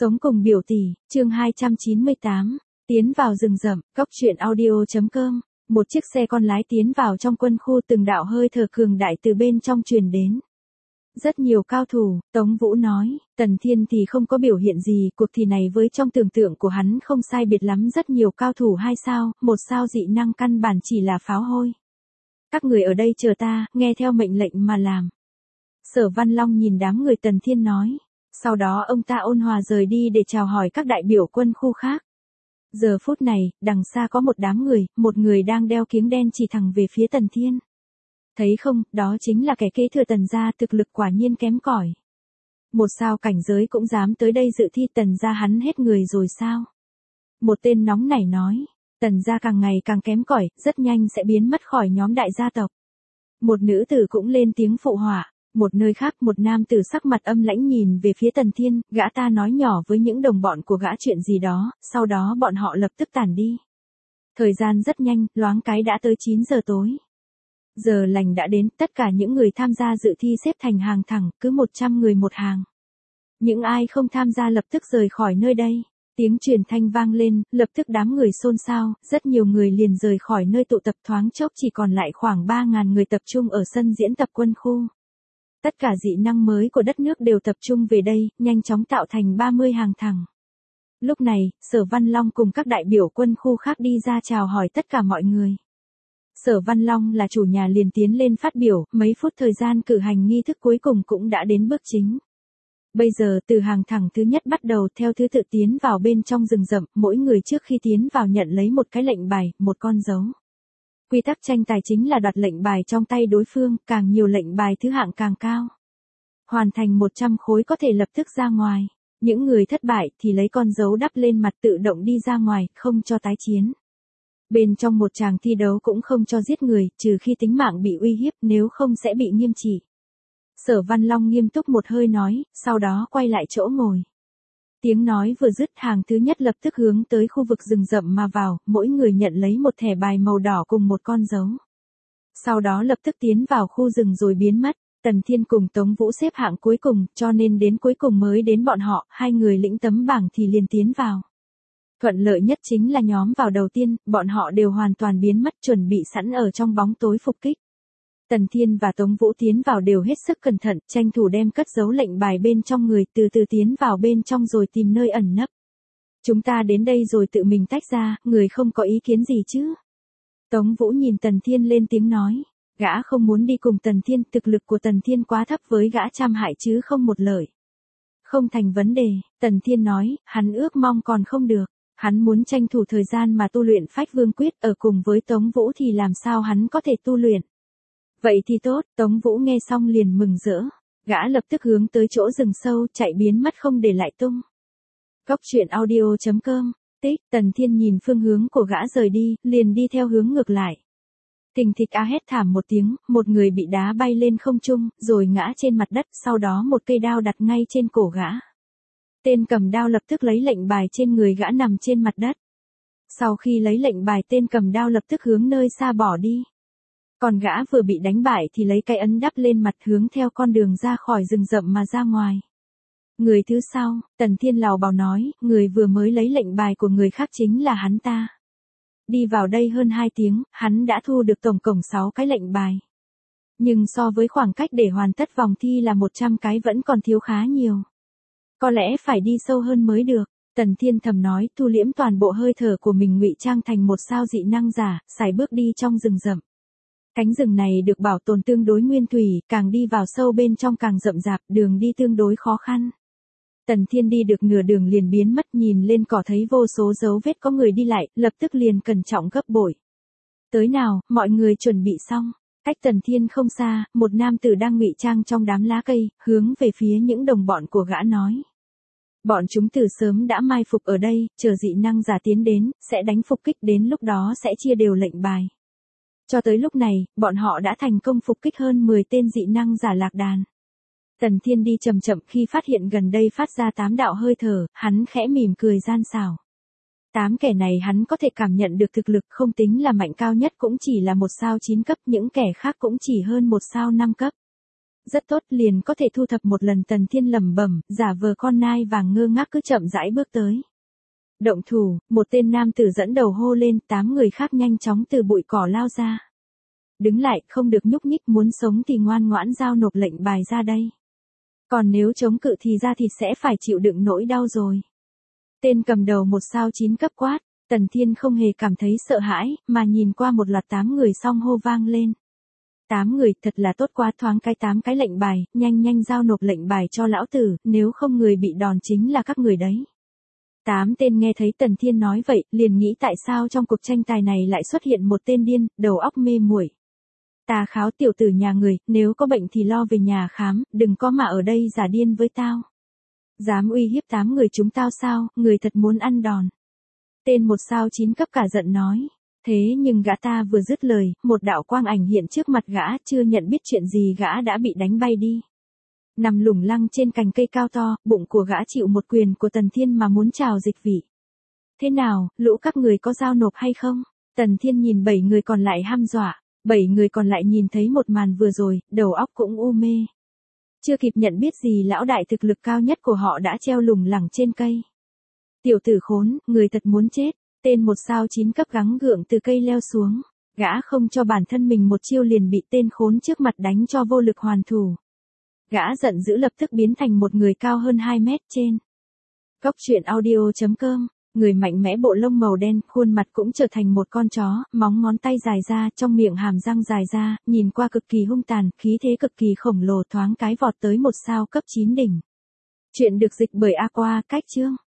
Sống cùng biểu tỷ, chương 298, tiến vào rừng rậm, cóc truyện audio.com. Một chiếc xe con lái tiến vào trong quân khu, từng đạo hơi thở cường đại từ bên trong truyền đến. Rất nhiều cao thủ, Tống Vũ nói, Tần Thiên thì không có biểu hiện gì, cuộc thi này với trong tưởng tượng của hắn không sai biệt lắm, rất nhiều cao thủ 2 sao, 1 sao dị năng căn bản chỉ là pháo hôi. Các người ở đây chờ ta, nghe theo mệnh lệnh mà làm. Sở Văn Long nhìn đám người Tần Thiên nói. Sau đó ông ta ôn hòa rời đi để chào hỏi các đại biểu quân khu khác. Giờ phút này, đằng xa có một đám người, một người đang đeo kiếng đen chỉ thẳng về phía Tần Thiên. Thấy không, đó chính là kẻ kế thừa Tần gia, thực lực quả nhiên kém cỏi. 1 sao cảnh giới cũng dám tới đây dự thi, Tần gia hắn hết người rồi sao? Một tên nóng nảy nói, Tần gia càng ngày càng kém cỏi, rất nhanh sẽ biến mất khỏi nhóm đại gia tộc. Một nữ tử cũng lên tiếng phụ họa. Một nơi khác, một nam tử sắc mặt âm lãnh nhìn về phía Tần Thiên, gã ta nói nhỏ với những đồng bọn của gã chuyện gì đó, sau đó bọn họ lập tức tản đi. Thời gian rất nhanh, loáng cái đã tới 9 giờ tối. Giờ lành đã đến, tất cả những người tham gia dự thi xếp thành hàng thẳng, cứ 100 người một hàng. Những ai không tham gia lập tức rời khỏi nơi đây. Tiếng truyền thanh vang lên, lập tức đám người xôn xao, rất nhiều người liền rời khỏi nơi tụ tập, thoáng chốc chỉ còn lại khoảng 3.000 người tập trung ở sân diễn tập quân khu. Tất cả dị năng mới của đất nước đều tập trung về đây, nhanh chóng tạo thành 30 hàng thẳng. Lúc này, Sở Văn Long cùng các đại biểu quân khu khác đi ra chào hỏi tất cả mọi người. Sở Văn Long là chủ nhà liền tiến lên phát biểu, mấy phút thời gian cử hành nghi thức cuối cùng cũng đã đến bước chính. Bây giờ từ hàng thẳng thứ nhất bắt đầu theo thứ tự tiến vào bên trong rừng rậm, mỗi người trước khi tiến vào nhận lấy một cái lệnh bài, một con dấu. Quy tắc tranh tài chính là đoạt lệnh bài trong tay đối phương, càng nhiều lệnh bài thứ hạng càng cao. Hoàn thành 100 khối có thể lập tức ra ngoài. Những người thất bại thì lấy con dấu đắp lên mặt tự động đi ra ngoài, không cho tái chiến. Bên trong một tràng thi đấu cũng không cho giết người, trừ khi tính mạng bị uy hiếp, nếu không sẽ bị nghiêm trị. Sở Văn Long nghiêm túc một hơi nói, sau đó quay lại chỗ ngồi. Tiếng nói vừa dứt, hàng thứ nhất lập tức hướng tới khu vực rừng rậm mà vào, mỗi người nhận lấy một thẻ bài màu đỏ cùng một con dấu. Sau đó lập tức tiến vào khu rừng rồi biến mất. Tần Thiên cùng Tống Vũ xếp hạng cuối cùng, cho nên đến cuối cùng mới đến bọn họ, 2 người lĩnh tấm bảng thì liền tiến vào. Thuận lợi nhất chính là nhóm vào đầu tiên, bọn họ đều hoàn toàn biến mất, chuẩn bị sẵn ở trong bóng tối phục kích. Tần Thiên và Tống Vũ tiến vào đều hết sức cẩn thận, tranh thủ đem cất giấu lệnh bài bên trong người, từ từ tiến vào bên trong rồi tìm nơi ẩn nấp. Chúng ta đến đây rồi tự mình tách ra, người không có ý kiến gì chứ? Tống Vũ nhìn Tần Thiên lên tiếng nói, gã không muốn đi cùng Tần Thiên, thực lực của Tần Thiên quá thấp với gã, trăm hại chứ không một lợi. Không thành vấn đề, Tần Thiên nói, hắn ước mong còn không được, hắn muốn tranh thủ thời gian mà tu luyện Phách Vương Quyết, ở cùng với Tống Vũ thì làm sao hắn có thể tu luyện. Vậy thì tốt, Tống Vũ nghe xong liền mừng rỡ, gã lập tức hướng tới chỗ rừng sâu, chạy biến mất không để lại tung. Cóc truyện audio.com, Tần Thiên nhìn phương hướng của gã rời đi, liền đi theo hướng ngược lại. Thình thịch hét thảm một tiếng, một người bị đá bay lên không trung, rồi ngã trên mặt đất, sau đó một cây đao đặt ngay trên cổ gã. Tên cầm đao lập tức lấy lệnh bài trên người gã nằm trên mặt đất. Sau khi lấy lệnh bài, tên cầm đao lập tức hướng nơi xa bỏ đi. Còn gã vừa bị đánh bại thì lấy cái ấn đắp lên mặt, hướng theo con đường ra khỏi rừng rậm mà ra ngoài. Người thứ sau, Tần Thiên lào bào nói, người vừa mới lấy lệnh bài của người khác chính là hắn ta. Đi vào đây hơn 2 tiếng, hắn đã thu được tổng cộng 6 cái lệnh bài. Nhưng so với khoảng cách để hoàn tất vòng thi là 100 cái vẫn còn thiếu khá nhiều. Có lẽ phải đi sâu hơn mới được. Tần Thiên thầm nói, thu liễm toàn bộ hơi thở của mình, ngụy trang thành 1 sao dị năng giả, sải bước đi trong rừng rậm. Cánh rừng này được bảo tồn tương đối nguyên thủy, càng đi vào sâu bên trong càng rậm rạp, đường đi tương đối khó khăn. Tần Thiên đi được nửa đường liền biến mất, nhìn lên cỏ thấy vô số dấu vết có người đi lại, lập tức liền cẩn trọng gấp bội. Tới nào, mọi người chuẩn bị xong. Cách Tần Thiên không xa, một nam tử đang ngụy trang trong đám lá cây, hướng về phía những đồng bọn của gã nói. Bọn chúng từ sớm đã mai phục ở đây, chờ dị năng giả tiến đến, sẽ đánh phục kích, đến lúc đó sẽ chia đều lệnh bài. Cho tới lúc này, bọn họ đã thành công phục kích hơn 10 tên dị năng giả lạc đàn. Tần Thiên đi chậm chậm, khi phát hiện gần đây phát ra 8 đạo hơi thở, hắn khẽ mỉm cười gian xảo. 8 kẻ này hắn có thể cảm nhận được thực lực, không tính là mạnh, cao nhất cũng chỉ là 1 sao 9 cấp, những kẻ khác cũng chỉ hơn 1 sao 5 cấp. Rất tốt, liền có thể thu thập một lần. Tần Thiên lẩm bẩm, giả vờ con nai vàng ngơ ngác cứ chậm rãi bước tới. Động thủ, một tên nam tử dẫn đầu hô lên, 8 người khác nhanh chóng từ bụi cỏ lao ra. Đứng lại, không được nhúc nhích, muốn sống thì ngoan ngoãn giao nộp lệnh bài ra đây. Còn nếu chống cự thì ra thì sẽ phải chịu đựng nỗi đau rồi. Tên cầm đầu 1 sao 9 cấp quát, Tần Thiên không hề cảm thấy sợ hãi, mà nhìn qua một loạt 8 người xong hô vang lên. 8 người, thật là tốt quá, thoáng cái 8 cái lệnh bài, nhanh nhanh giao nộp lệnh bài cho lão tử, nếu không người bị đòn chính là các người đấy. 8 tên nghe thấy Tần Thiên nói vậy, liền nghĩ tại sao trong cuộc tranh tài này lại xuất hiện một tên điên, đầu óc mê muội. Ta kháo tiểu tử nhà người, nếu có bệnh thì lo về nhà khám, đừng có mà ở đây giả điên với tao. Dám uy hiếp 8 người chúng tao sao, người thật muốn ăn đòn. Tên 1 sao 9 cấp cả giận nói. Thế nhưng gã ta vừa dứt lời, một đạo quang ảnh hiện trước mặt gã, chưa nhận biết chuyện gì gã đã bị đánh bay đi. Nằm lủng lăng trên cành cây cao to, bụng của gã chịu một quyền của Tần Thiên mà muốn trào dịch vị. Thế nào, lũ các người có giao nộp hay không? Tần Thiên nhìn 7 người còn lại hăm dọa, 7 người còn lại nhìn thấy một màn vừa rồi, đầu óc cũng u mê. Chưa kịp nhận biết gì lão đại thực lực cao nhất của họ đã treo lủng lẳng trên cây. Tiểu tử khốn, người thật muốn chết. Tên 1 sao 9 cấp gắng gượng từ cây leo xuống. Gã không cho bản thân mình một chiêu liền bị tên khốn trước mặt đánh cho vô lực hoàn thủ. Gã giận dữ lập tức biến thành một người cao hơn 2 mét trên. Cốc truyện audio.com, người mạnh mẽ bộ lông màu đen, khuôn mặt cũng trở thành một con chó, móng ngón tay dài ra, trong miệng hàm răng dài ra, nhìn qua cực kỳ hung tàn, khí thế cực kỳ khổng lồ, thoáng cái vọt tới 1 sao cấp 9 đỉnh. Chuyện được dịch bởi Aqua, cách chương.